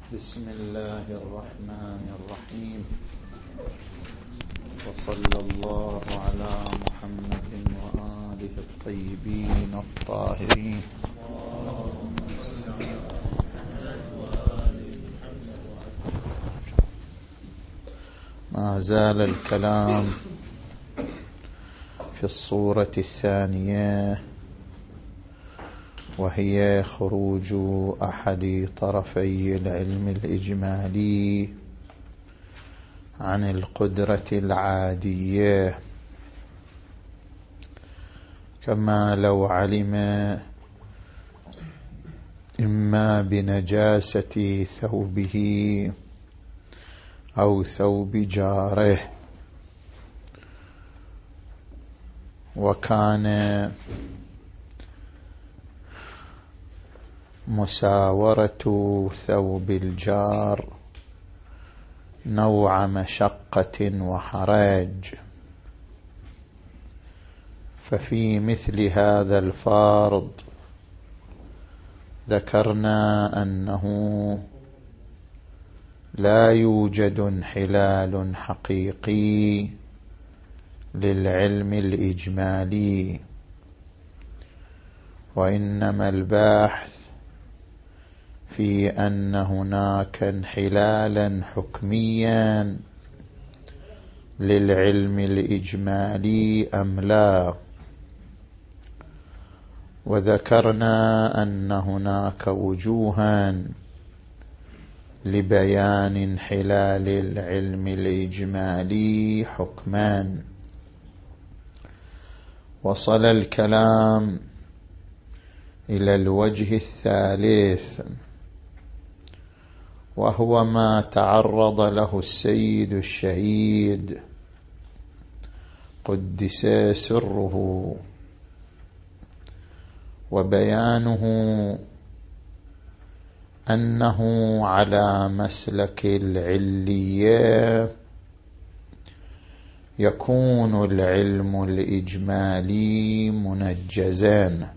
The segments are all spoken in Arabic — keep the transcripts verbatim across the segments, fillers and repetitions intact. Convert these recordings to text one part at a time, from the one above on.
بسم الله الرحمن الرحيم، وصلى الله على محمد وآله الطيبين الطاهرين. ما زال الكلام في الصورة الثانية، وهي خروج أحد طرفي العلم الإجمالي عن القدرة العادية، كما لو علم إما بنجاسة ثوبه أو ثوب جاره، وكان مساورة ثوب الجار نوع مشقة وحرج، ففي مثل هذا الفرض ذكرنا أنه لا يوجد انحلال حقيقي للعلم الإجمالي، وإنما البحث في أن هناك انحلالا حكميا للعلم الإجمالي أم لا. وذكرنا أن هناك وجوها لبيان انحلال العلم الإجمالي حكما. وصل الكلام إلى الوجه الثالث، وهو ما تعرض له السيد الشهيد قدس سره، وبيانه أنه على مسلك العلية يكون العلم الإجمالي منجزا،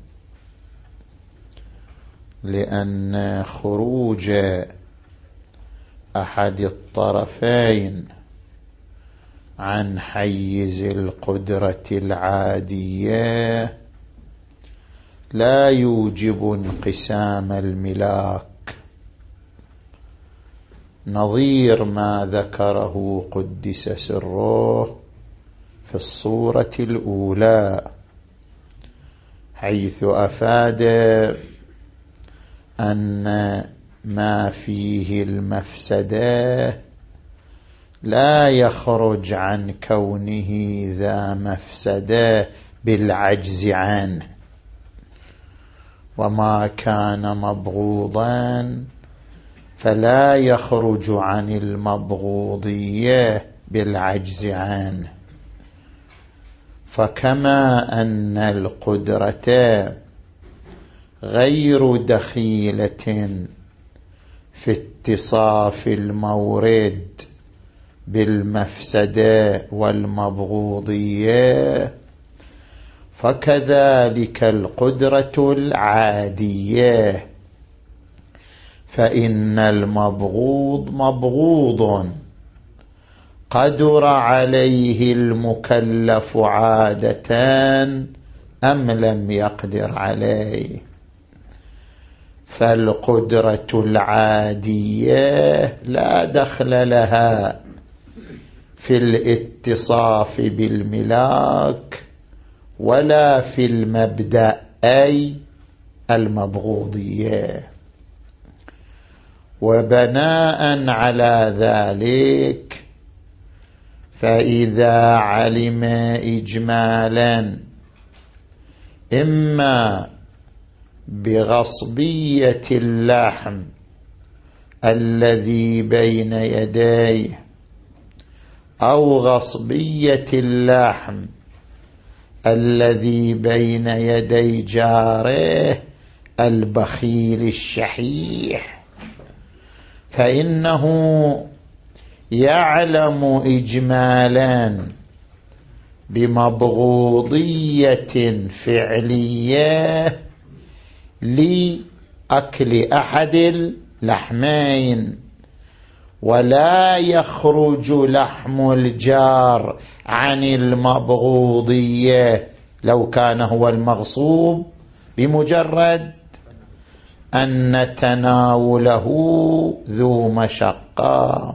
لأن خروج أحد الطرفين عن حيز القدرة العادية لا يوجب انقسام الملاك، نظير ما ذكره قدس سره في الصورة الأولى، حيث أفاد أن ما فيه المفسدة لا يخرج عن كونه ذا مفسدة بالعجز عنه، وما كان مبغوضا فلا يخرج عن المبغوضية بالعجز عنه. فكما أن القدرة غير دخيلة في اتصاف المورد بالمفسدة والمبغوضية، فكذلك القدرة العادية، فإن المبغوض مبغوض قدر عليه المكلف عادة أم لم يقدر عليه، فالقدرة العادية لا دخل لها في الاتصاف بالملاك ولا في المبدأ أي المبغوضية. وبناء على ذلك، فإذا علم إجمالا إما بغصبية اللحم الذي بين يديه أو غصبية اللحم الذي بين يدي جاره البخيل الشحيح، فإنه يعلم إجمالا بمبغوضية فعلية لأكل أحد لحمين ولا يخرج لحم الجار عن المبغوضية لو كان هو المغصوب بمجرد أن تناوله ذو مشقة.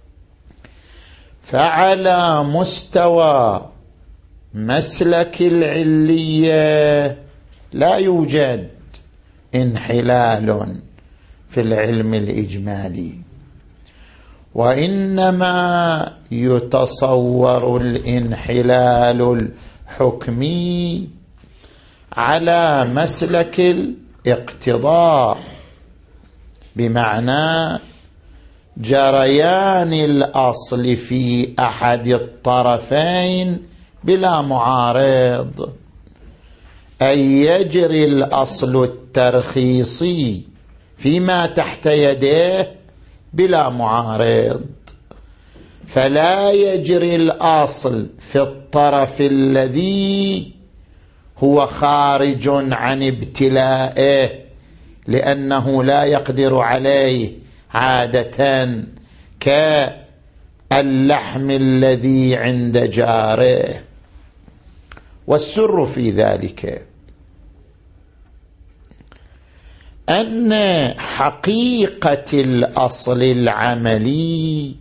فعلى مستوى مسلك العلية لا يوجد انحلال في العلم الإجمالي، وإنما يتصور الانحلال الحكمي على مسلك الاقتضاء، بمعنى جريان الأصل في أحد الطرفين بلا معارض، أي يجري الأصل الترخيصي فيما تحت يديه بلا معارض، فلا يجري الأصل في الطرف الذي هو خارج عن ابتلائه لأنه لا يقدر عليه عادة كاللحم الذي عند جاره. والسر في ذلك أن حقيقة الأصل العملي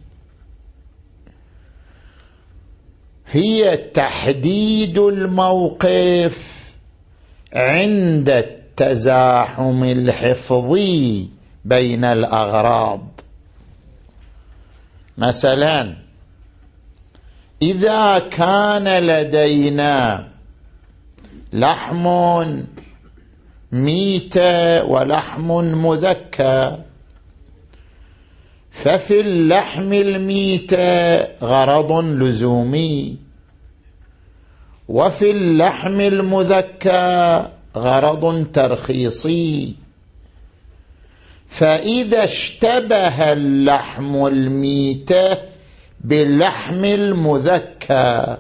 هي تحديد الموقف عند التزاحم الحفظي بين الأغراض. مثلا إذا كان لدينا لحم ميتة ولحم مذكى، ففي اللحم الميتة غرض لزومي، وفي اللحم المذكى غرض ترخيصي، فإذا اشتبه اللحم الميتة باللحم المذكى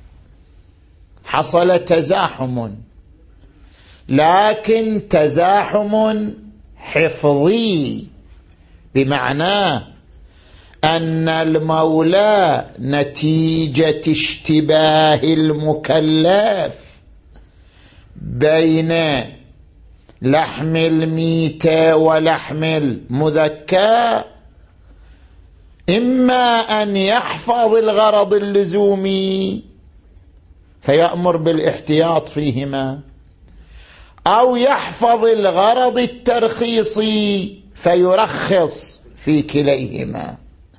حصل تزاحم، لكن تزاحم حفظي، بمعنى أن المولى نتيجة اشتباه المكلف بين لحم الميتة ولحم المذكى إما أن يحفظ الغرض اللزومي فيأمر بالاحتياط فيهما، أو يحفظ الغرض الترخيصي فيرخص في كليهما.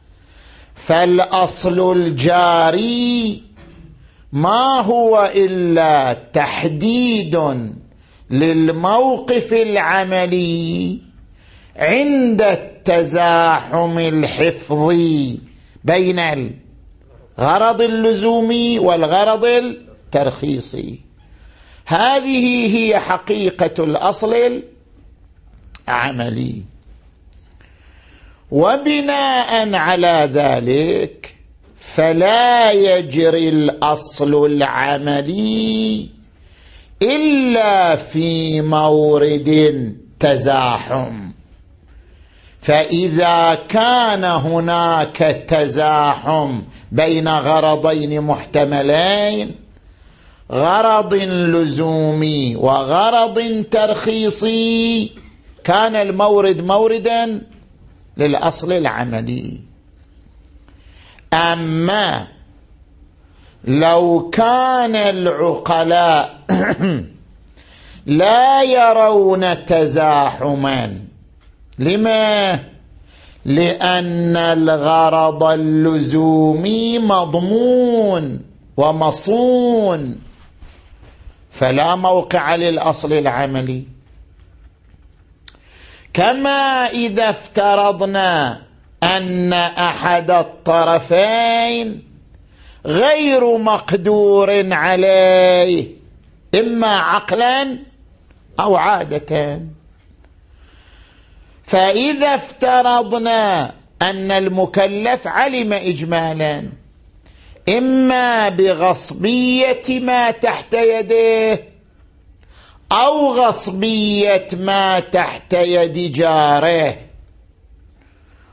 فالأصل الجاري ما هو إلا تحديد للموقف العملي عند التزاحم الحفظي بين الغرض اللزومي والغرض الترخيصي. هذه هي حقيقة الأصل العملي. وبناء على ذلك فلا يجري الأصل العملي إلا في مورد تزاحم. فإذا كان هناك تزاحم بين غرضين محتملين، غرض لزومي وغرض ترخيصي، كان المورد موردا للأصل العملي. أما لو كان العقلاء لا يرون تزاحما، لما؟ لأن الغرض اللزومي مضمون ومصون، فلا موقع للأصل العملي. كما إذا افترضنا أن أحد الطرفين غير مقدور عليه إما عقلا أو عادة، فإذا افترضنا أن المكلف علم إجمالا إما بغصبية ما تحت يده أو غصبية ما تحت يد جاره،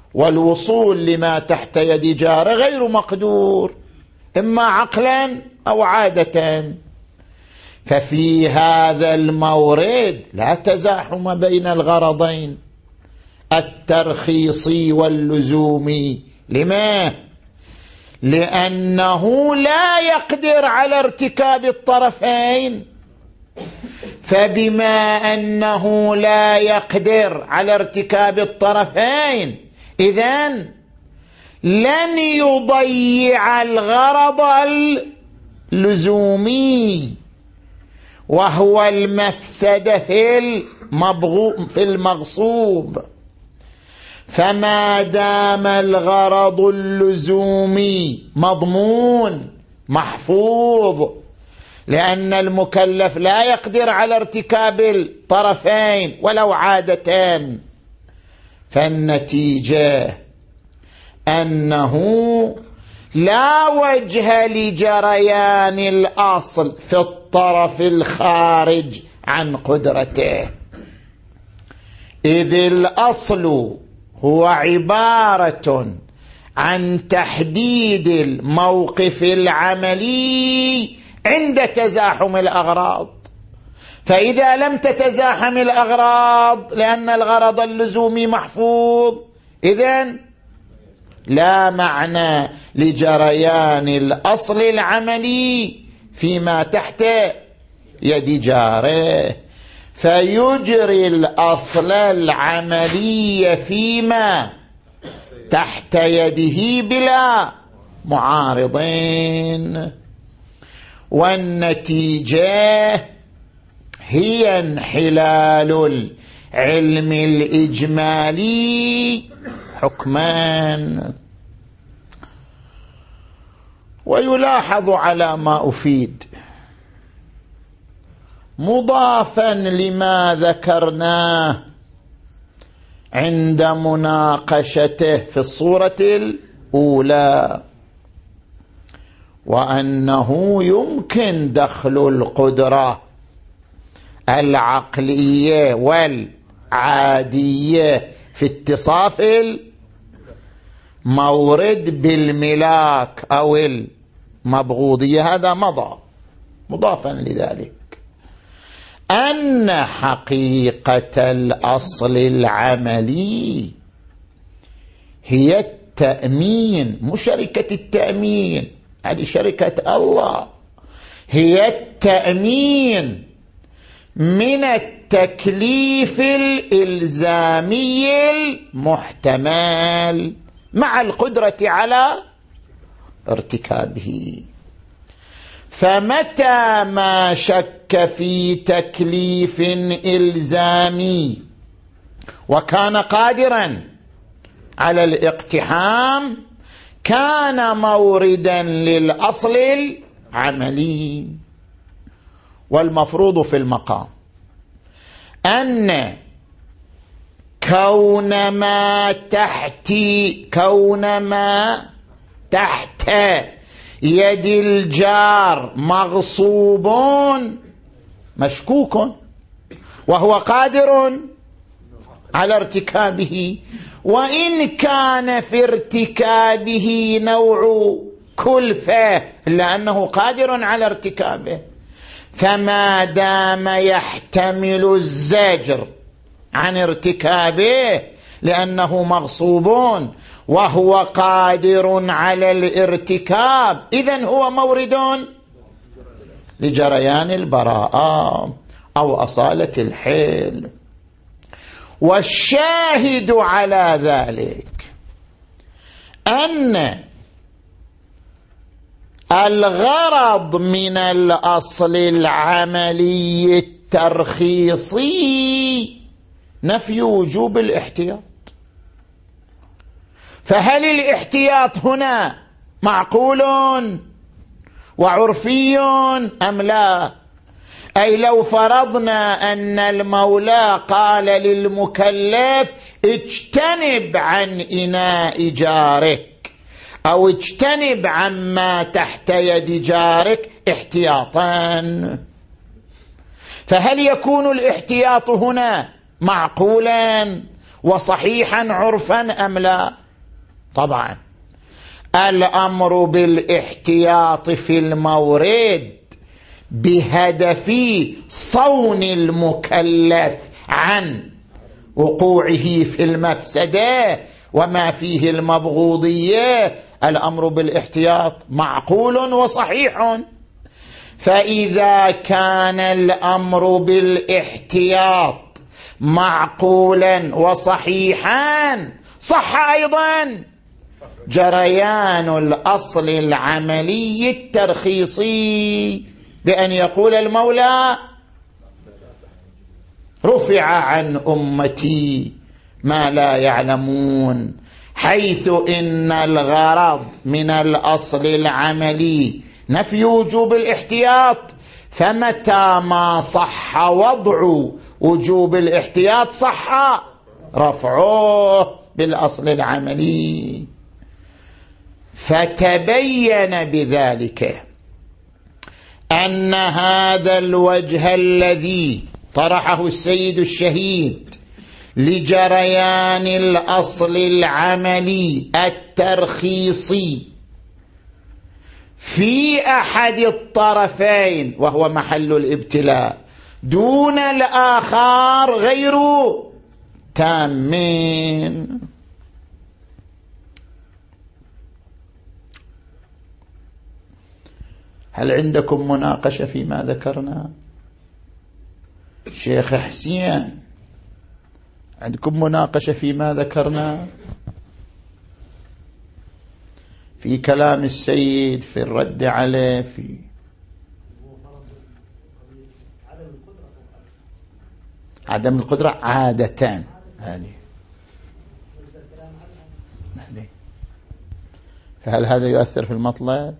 والوصول لما تحت يد جاره غير مقدور، إما عقلا أو عادة. ففي هذا المورد لا تزاحم بين الغرضين الترخيصي واللزومي. لما؟ لأنه لا يقدر على ارتكاب الطرفين، فبما أنه لا يقدر على ارتكاب الطرفين إذن لن يضيع الغرض اللزومي وهو المفسدة في المغصوب. فما دام الغرض اللزومي مضمون محفوظ، لأن المكلف لا يقدر على ارتكاب الطرفين ولو عادتان، فالنتيجة أنه لا وجه لجريان الأصل في الطرف الخارج عن قدرته، إذ الأصل هو عبارة عن تحديد الموقف العملي عند تزاحم الأغراض. فإذا لم تتزاحم الأغراض لأن الغرض اللزومي محفوظ، إذن لا معنى لجريان الأصل العملي فيما تحت يد جاره، فيجري الأصل العملي فيما تحت يده بلا معارضين. والنتيجة هي انحلال العلم الإجمالي حكمان. ويلاحظ على ما أفيد مضافا لما ذكرناه عند مناقشته في الصورة الأولى، وأنه يمكن دخل القدرة العقلية والعادية في اتصاف المورد بالملاك أو المبغوضية. هذا مضى مضافا لذلك أن حقيقة الأصل العملي هي التأمين، مش شركة التأمين، هذه شركة الله، هي التأمين من التكليف الإلزامي المحتمل مع القدرة على ارتكابه. فمتى ما شك في تكليف إلزامي وكان قادرا على الاقتحام كان موردا للأصل العملي. والمفروض في المقام أن كون ما تحت كون ما تحت يد الجار مغصوب مشكوك وهو قادر على ارتكابه، وإن كان في ارتكابه نوع كلفة لأنه قادر على ارتكابه. فما دام يحتمل الزجر عن ارتكابه لأنه مغصوب وهو قادر على الارتكاب، إذن هو مورد لجريان البراءة أو أصالة الحيل. والشاهد على ذلك أن الغرض من الأصل العملي الترخيصي نفي وجوب الاحتياط. فهل الاحتياط هنا معقول وعرفي أم لا؟ أي لو فرضنا أن المولى قال للمكلف اجتنب عن إناء جارك أو اجتنب عما تحت يد جارك احتياطا، فهل يكون الاحتياط هنا معقولا وصحيحا عرفا أم لا؟ طبعا الأمر بالاحتياط في المورد بهدف صون المكلف عن وقوعه في المفسدة وما فيه المبغوضية، الأمر بالاحتياط معقول وصحيح. فإذا كان الأمر بالاحتياط معقولا وصحيحا صح أيضا جريان الأصل العملي الترخيصي بأن يقول المولى رفع عن أمتي ما لا يعلمون، حيث إن الغرض من الأصل العملي نفي وجوب الاحتياط، فمتى ما صح وضع وجوب الاحتياط صح رفعه بالأصل العملي. فتبين بذلك أن هذا الوجه الذي طرحه السيد الشهيد لجريان الأصل العملي الترخيصي في أحد الطرفين وهو محل الابتلاء دون الآخر غير تامين. هل عندكم مناقشة فيما ذكرنا؟ شيخ حسين عندكم مناقشة فيما ذكرنا؟ في كلام السيد، في الرد عليه، في عدم القدرة عادة هذه. فهل هذا يؤثر في المطلب؟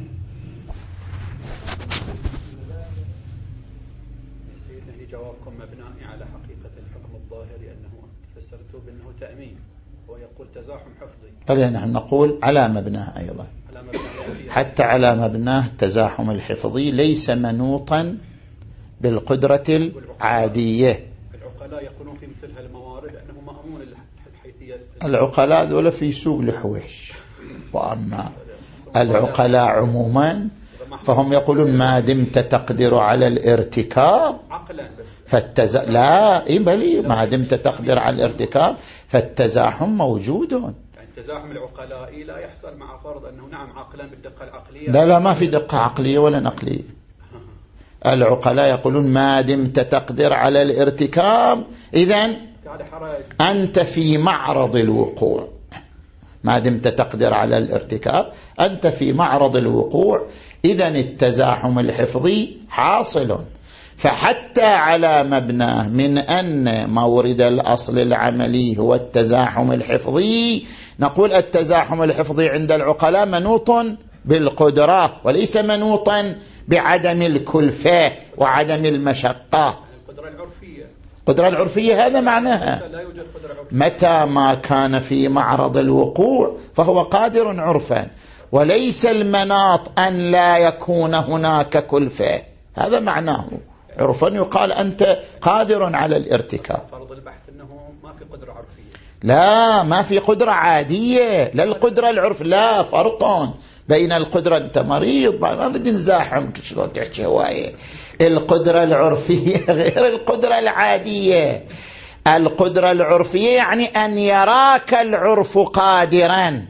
جوابكم مبني على حقيقة الحكم الظاهري أنه فسرته بأنه تأمين، ويقول تزاحم حفظي. خلينا نحن نقول على مبناه أيضا، على مبناه حتى على مبناه التزاحم الحفظي ليس منوطا بالقدرة العادية. العقلاء يقولون في مثل هالموارد أنه مأمون الحيثية. العقلاء ذولا في سوق الحويش، وأما العقلاء عموما فهم يقولون ما دمت تقدر على الارتكاب فالتز... لا إبلي ما دمت تقدر على الارتكاب فالتزاحم موجود. يعني تزاحم العقلاء لا يحصل مع فرض أنه نعم عقلا بالدقة العقلية. لا لا ما في دقة عقلية ولا نقلية. العقلاء يقولون ما دمت تقدر على الارتكاب إذن أنت في معرض الوقوع، ما دمت تقدر على الارتكاب أنت في معرض الوقوع، إذن التزاحم الحفظي حاصل. فحتى على مبناه من أن مورد الأصل العملي هو التزاحم الحفظي نقول التزاحم الحفظي عند العقلاء منوط بالقدرة وليس منوطا بعدم الكلفة وعدم المشقة. القدرة العرفية، القدرة العرفية هذا معناها متى ما كان في معرض الوقوع فهو قادر عرفا، وليس المناط أن لا يكون هناك كلفة، هذا معناه عرفا يقال أنت قادر على الارتكاب. فرض البحث أنه ما في قدرة عرفية، لا ما في قدرة عادية، لا القدرة العرف، لا فرق بين القدرة. أنت مريض ما بدي نزاحم شلون تحكي هواية. القدرة العرفية غير القدرة العادية. القدرة العرفية يعني أن يراك العرف قادرا،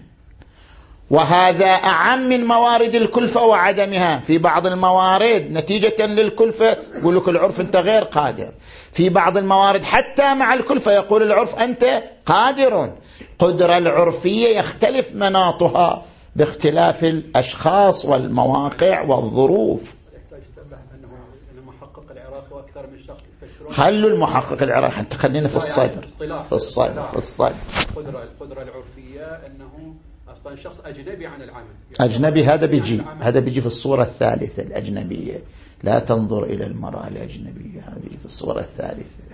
وهذا أعم من موارد الكلفة وعدمها. في بعض الموارد نتيجة للكلفة يقول لك العرف أنت غير قادر، في بعض الموارد حتى مع الكلفة يقول العرف أنت قادر. قدرة العرفية يختلف مناطها باختلاف الأشخاص والمواقع والظروف. خلوا المحقق العراقي حتى خلينا في الصدر في الصدر في الصدر القدرة القدرة العرفية أنه أصلا شخص أجنبي عن العمل. أجنبي هذا بيجي هذا بيجي في الصورة الثالثة الأجنبية. لا تنظر إلى المرأة الأجنبية، هذه في الصورة الثالثة.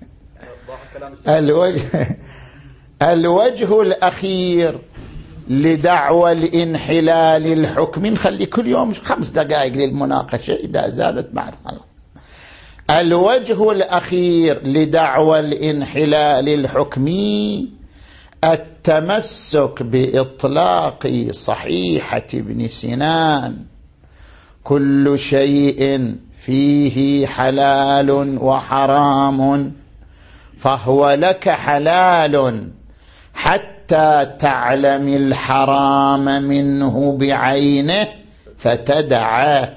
الوجه الوجه الأخير لدعوى الانحلال الحكم، نخلي كل يوم خمس دقائق للمناقشة إذا زادت بعد خلاص. الوجه الأخير لدعوى الانحلال الحكمي التمسك بإطلاق صحيحة ابن سنان: كل شيء فيه حلال وحرام فهو لك حلال حتى تعلم الحرام منه بعينه فتدعه.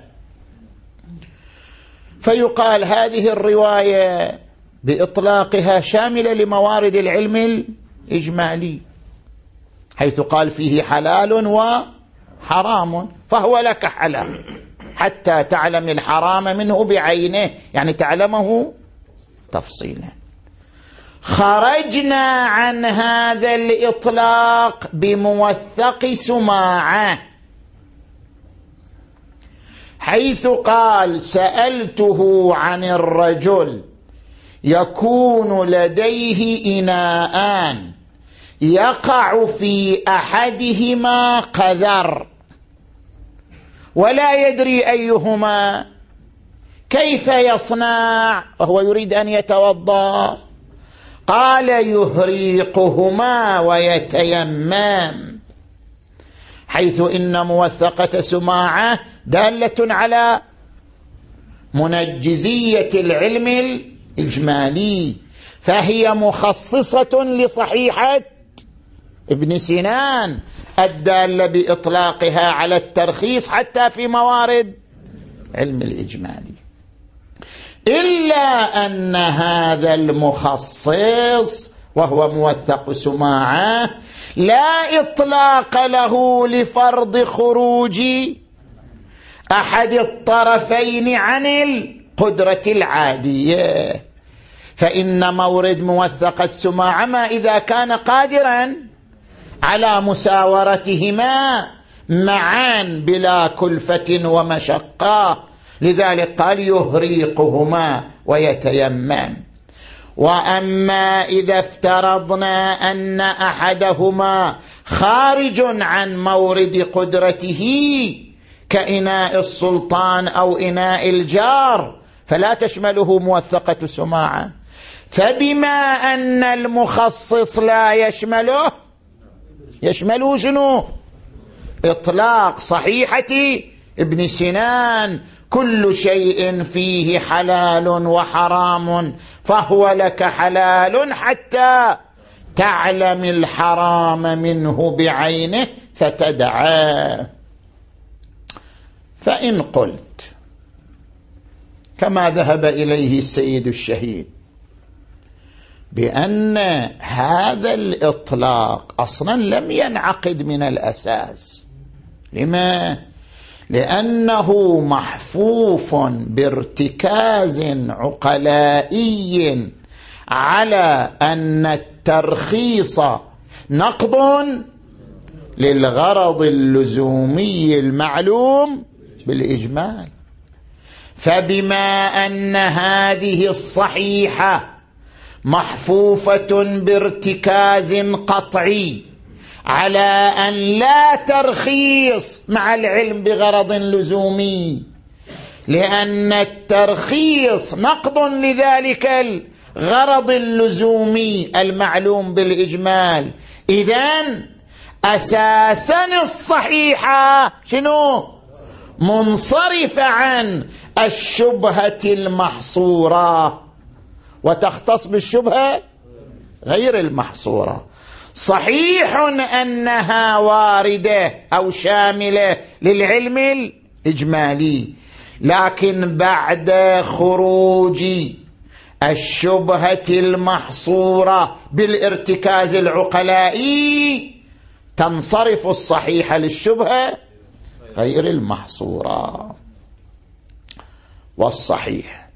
فيقال هذه الرواية بإطلاقها شاملة لموارد العلم الإجمالي، حيث قال فيه حلال وحرام فهو لك حلال حتى تعلم الحرام منه بعينه، يعني تعلمه تفصيلا. خرجنا عن هذا الإطلاق بموثق سماعة، حيث قال: سألته عن الرجل يكون لديه إناءان يقع في أحدهما قذر ولا يدري أيهما، كيف يصنع وهو يريد أن يتوضأ؟ قال: يهريقهما ويتيمم، حيث إن موثقة سماعة دالة على منجزية العلم الإجمالي، فهي مخصصة لصحيحة ابن سنان الدالة بإطلاقها على الترخيص حتى في موارد علم الإجمالي، إلا أن هذا المخصص وهو موثق سماعة لا إطلاق له لفرض خروج أحد الطرفين عن القدرة العادية، فإن مورد موثق السماعة ما إذا كان قادرا على مساورتهما معا بلا كلفة ومشقة، لذلك قال: يهريقهما ويتيمم. وأما إذا افترضنا أن أحدهما خارج عن مورد قدرته كإناء السلطان أو إناء الجار فلا تشمله موثقة سماعة، فبما أن المخصص لا يشمله يشمله شنو؟ إطلاق صحيحة ابن سنان: كل شيء فيه حلال وحرام فهو لك حلال حتى تعلم الحرام منه بعينه فتدعاه. فإن قلت كما ذهب إليه السيد الشهيد بأن هذا الإطلاق أصلا لم ينعقد من الأساس، لما؟ لأنه محفوف بارتكاز عقلائي على أن الترخيص نقض للغرض اللزومي المعلوم بالإجمال، فبما أن هذه الصحيحة محفوفة بارتكاز قطعي على أن لا ترخيص مع العلم بغرض لزومي، لأن الترخيص نقض لذلك الغرض اللزومي المعلوم بالإجمال، إذن أساسا الصحيحة شنو؟ منصرف عن الشبهة المحصورة وتختص بالشبهة غير المحصورة. صحيح أنها واردة أو شاملة للعلم الإجمالي، لكن بعد خروج الشبهة المحصورة بالارتكاز العقلائي تنصرف الصحيحة للشبهة غير المحصورة. والصحيح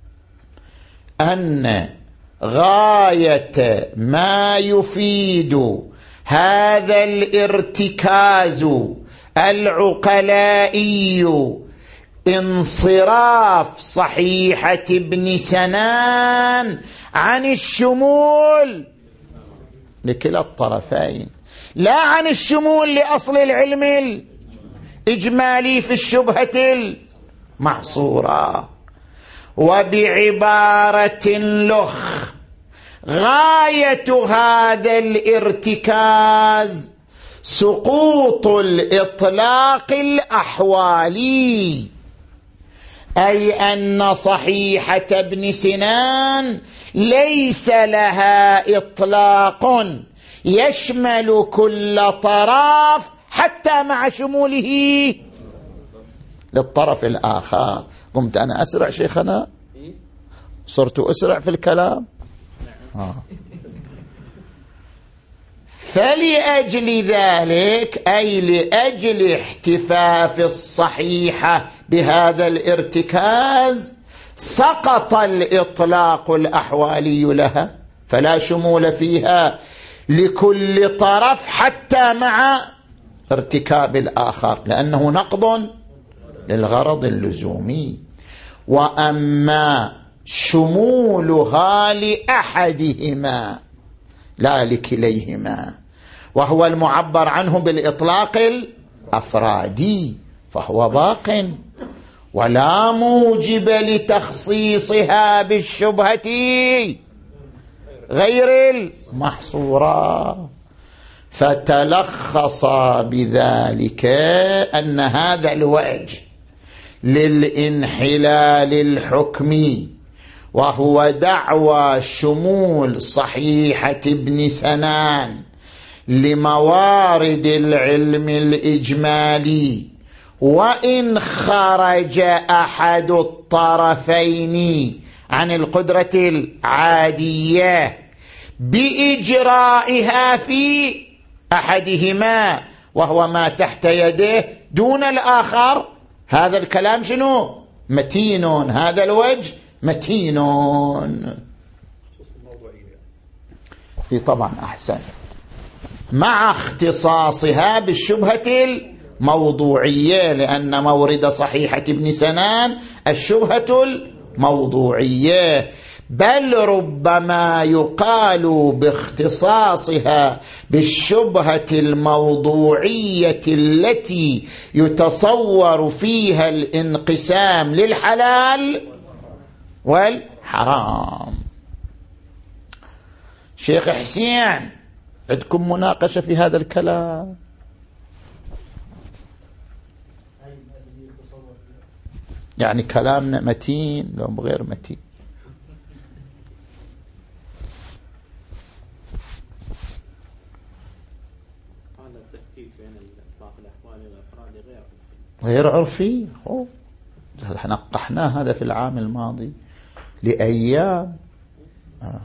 أن غاية ما يفيد هذا الارتكاز العقلائي انصراف صحيحة ابن سنان عن الشمول لكلا الطرفين، لا عن الشمول لأصل العلم الإجمالي في الشبهة المحصورة. وبعبارة لخ غاية هذا الارتكاز سقوط الإطلاق الأحوالي، أي أن صحيحة ابن سنان ليس لها إطلاق يشمل كل طرف حتى مع شموله للطرف الآخر. قمت أنا أسرع شيخنا؟ صرت أسرع في الكلام؟ آه. فلأجل ذلك، أي لأجل احتفاف الصحيحة بهذا الارتكاز، سقط الإطلاق الأحوالي لها، فلا شمول فيها لكل طرف حتى مع ارتكاب الآخر، لأنه نقض للغرض اللزومي. وأما شمولها لأحدهما لا لكليهما، وهو المعبر عنه بالإطلاق الأفرادي، فهو باق ولا موجب لتخصيصها بالشبهة غير المحصورة. فتلخص بذلك أن هذا الوجه للانحلال الحكمي، وهو دعوى شمول صحيحة ابن سنان لموارد العلم الإجمالي، وإن خرج أحد الطرفين عن القدرة العادية بإجرائها في أحدهما وهو ما تحت يده دون الآخر، هذا الكلام شنو؟ متين. هذا الوجه متين. في طبعا أحسن مع اختصاصها بالشبهة الموضوعية، لأن مورد صحيحة ابن سنان الشبهة الموضوعية، بل ربما يقال باختصاصها بالشبهة الموضوعية التي يتصور فيها الانقسام للحلال والحرام. شيخ حسين، عندكم مناقشة في هذا الكلام؟ يعني كلامنا متين لو غير متين؟ غير عرفي. نقحناه هذا في العام الماضي لأيام. آه.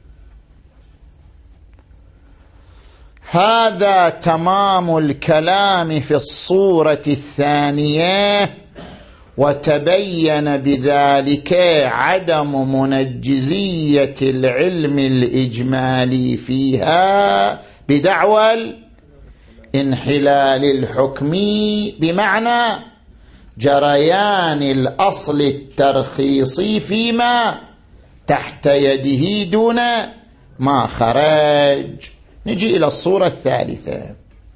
هذا تمام الكلام في الصورة الثانية، وتبين بذلك عدم منجزية العلم الإجمالي فيها بدعوى الانحلال الحكمي، بمعنى جريان الأصل الترخيصي فيما تحت يده دون ما خرج. نجي إلى الصورة الثالثة.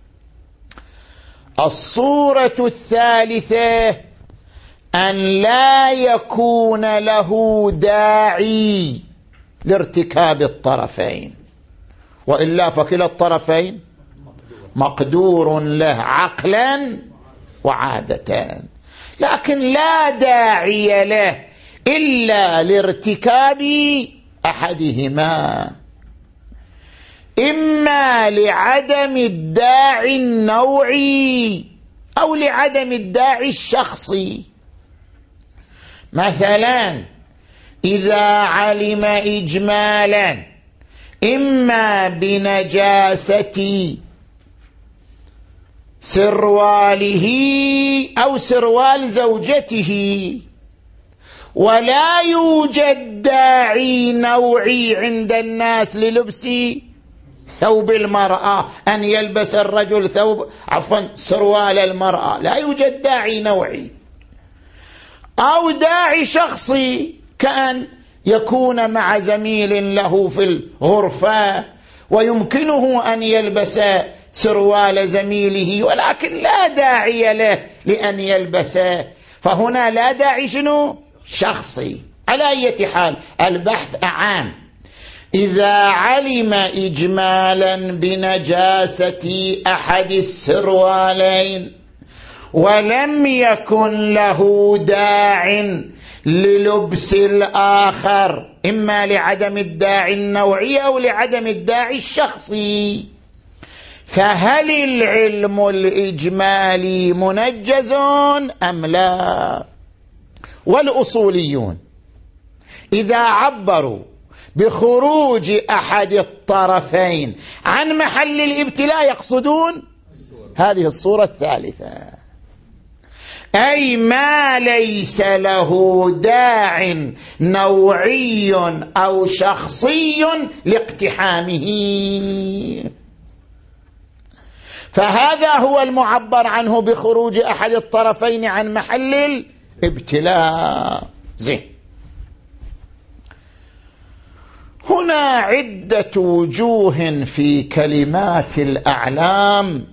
الصورة الثالثة أن لا يكون له داعي لارتكاب الطرفين، وإلا فكلا الطرفين مقدور له عقلا وعادة، لكن لا داعي له إلا لارتكاب أحدهما، إما لعدم الداعي النوعي أو لعدم الداعي الشخصي. مثلا إذا علم إجمالا إما بنجاسة سرواله أو سروال زوجته، ولا يوجد داعي نوعي عند الناس للبس ثوب المرأة، أن يلبس الرجل ثوب عفوا سروال المرأة، لا يوجد داعي نوعي، أو داعي شخصي كأن يكون مع زميل له في الغرفة ويمكنه أن يلبس سروال زميله ولكن لا داعي له لأن يلبسه، فهنا لا داعي شنو؟ شخصي. على أي حال البحث عام. إذا علم إجمالا بنجاسة أحد السروالين ولم يكن له داع للبس الآخر، إما لعدم الداعي النوعي أو لعدم الداعي الشخصي، فهل العلم الإجمالي منجز أم لا؟ والأصوليون إذا عبروا بخروج أحد الطرفين عن محل الابتلاء يقصدون هذه الصورة الثالثة، أي ما ليس له داع نوعي أو شخصي لاقتحامه، فهذا هو المعبر عنه بخروج أحد الطرفين عن محل الابتلاء. زين، هنا عدة وجوه في كلمات الأعلام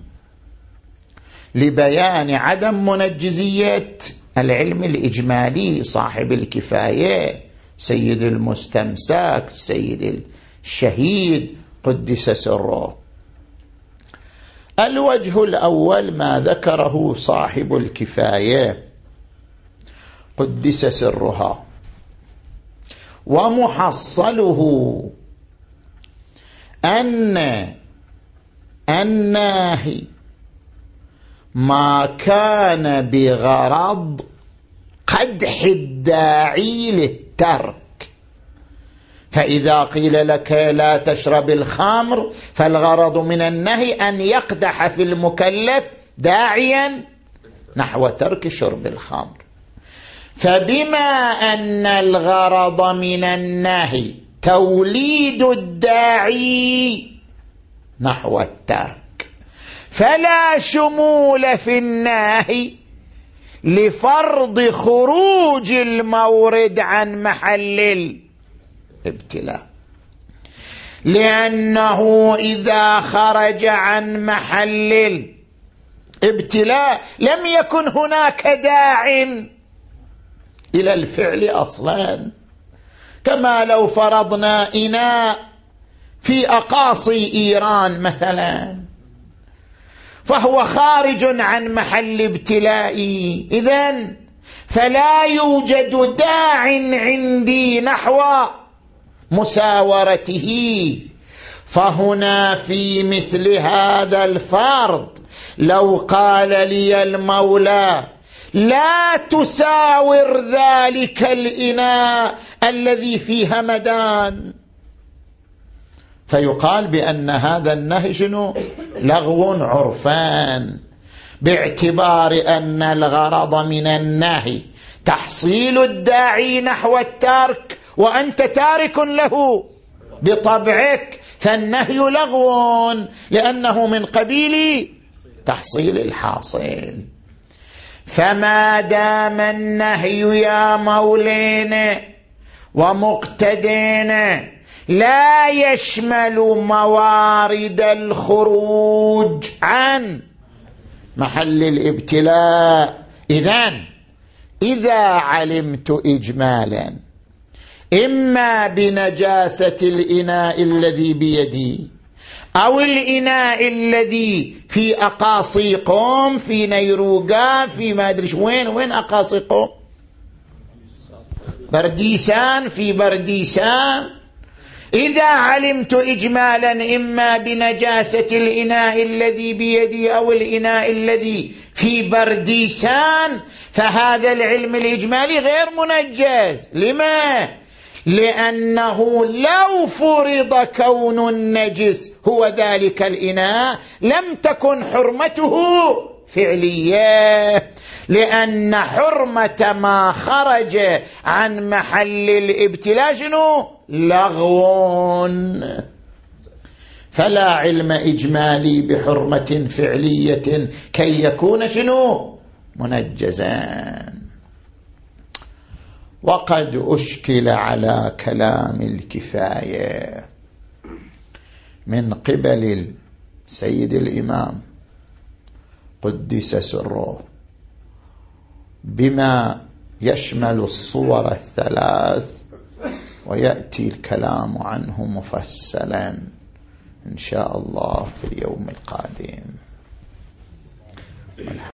لبيان عدم منجزية العلم الإجمالي. صاحب الكفاية سيد المستمسك سيد الشهيد قدس سره. الوجه الأول ما ذكره صاحب الكفاية قدس سرها، ومحصله أن الناهي ما كان بغرض قدح الداعي للترك، فإذا قيل لك لا تشرب الخمر فالغرض من النهي أن يقدح في المكلف داعيا نحو ترك شرب الخمر، فبما أن الغرض من النهي توليد الداعي نحو الترك، فلا شمول في النهي لفرض خروج المورد عن محل الابتلاء، لأنه إذا خرج عن محل الابتلاء لم يكن هناك داع إلى الفعل أصلا، كما لو فرضنا إناء في أقاصي إيران مثلا فهو خارج عن محل ابتلائي، إذن فلا يوجد داع عندي نحو مساورته. فهنا في مثل هذا الفرض لو قال لي المولى لا تساور ذلك الإناء الذي فيه همدان، فيقال بأن هذا النهي شنو؟ لغو عرفان، باعتبار أن الغرض من النهي تحصيل الداعي نحو الترك وأنت تارك له بطبعك، فالنهي لغو لأنه من قبيل تحصيل الحاصل. فما دام النهي يا مولينا ومقتدينا لا يشمل موارد الخروج عن محل الابتلاء، إذن إذا علمت إجمالا إما بنجاسة الإناء الذي بيدي أو الإناء الذي في أقاصي قوم في نيروقا في ما أدري وين وين أقاصي قوم برديسان في برديسان، إذا علمت إجمالا إما بنجاسة الإناء الذي بيدي أو الإناء الذي في برديسان فهذا العلم الإجمالي غير منجز. لما؟ لأنه لو فرض كون النجس هو ذلك الإناء لم تكن حرمته فعلية، لأن حرمة ما خرج عن محل الابتلاء شنو؟ لغو، فلا علم إجمالي بحرمة فعلية كي يكون شنو؟ منجزا. وقد أشكل على كلام الكفاية من قبل السيد الإمام قدس سره بما يشمل الصور الثلاث ويأتي الكلام عنه مفصلا إن شاء الله في اليوم القادم.